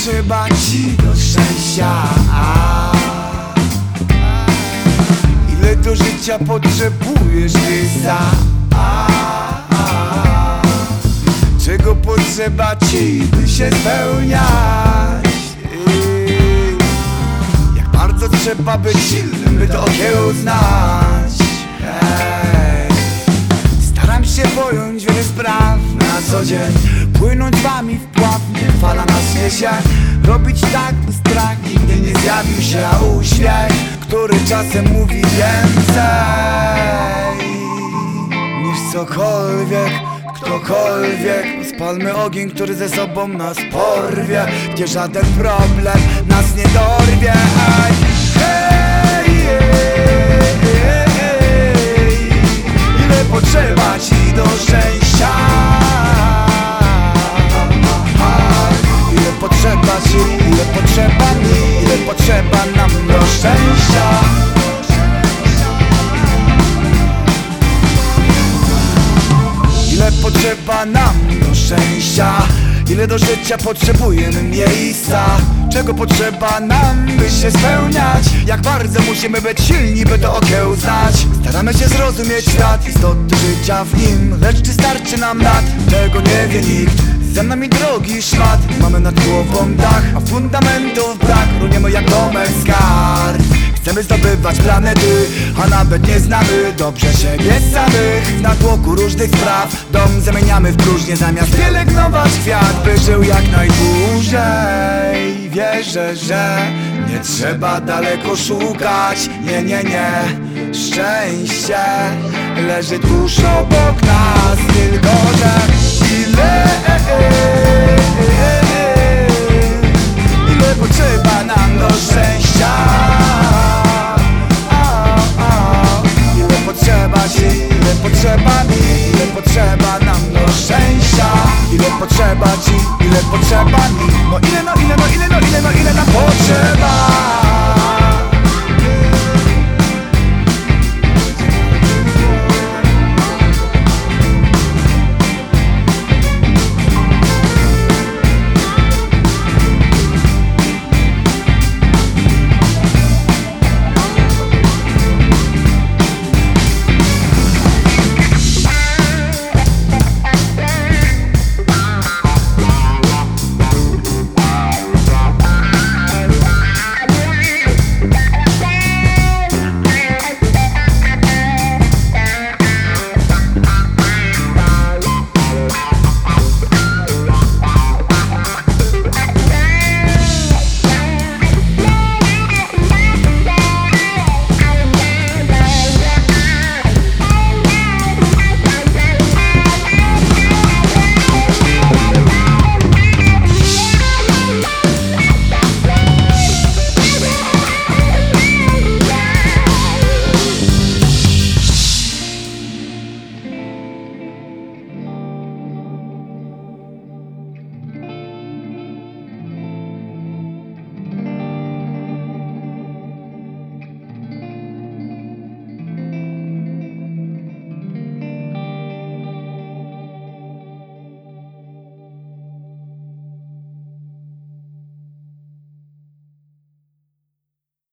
potrzeba ci do szczęścia? Ile do życia potrzebujesz ty sam? Czego potrzeba ci, by się spełniać? Jak bardzo trzeba być silnym, by to okiełznać? Staram się pojąć wiele spraw na co dzień, płynąć z wami wpławnie, fala nas niesie. Robić tak, by strach nigdy nie zjawił się, a uśmiech, który czasem mówi więcej niż cokolwiek, ktokolwiek. Spalmy ogień, który ze sobą nas porwie, gdzie żaden problem nas nie dorwie. Ile potrzeba ci do szczęścia? Ile potrzeba ci, ile potrzeba mi, ile potrzeba nam do szczęścia? Ile potrzeba nam do szczęścia? Ile do życia potrzebujemy miejsca? Czego potrzeba nam, by się spełniać? Jak bardzo musimy być silni, by to okiełznać? Staramy się zrozumieć świat, istoty życia w nim. Lecz czy starczy nam lat? Tego nie wie nikt. Za nami drogi szmat, mamy nad głową dach, a fundamentów brak. Runiemy jak domek z kart. Chcemy zdobywać planety, a nawet nie znamy dobrze siebie samych. W natłoku różnych spraw dom zamieniamy w próżnię, zamiast pielęgnować kwiat, by żył jak najdłużej. Wierzę, że nie trzeba daleko szukać. Nie, nie, nie. Szczęście leży tuż obok nas, tylko że ile potrzeba nam do szczęścia? Ile potrzeba ci, ile potrzeba mi, ile potrzeba nam do szczęścia? Ile potrzeba ci, ile potrzeba mi? No ile nam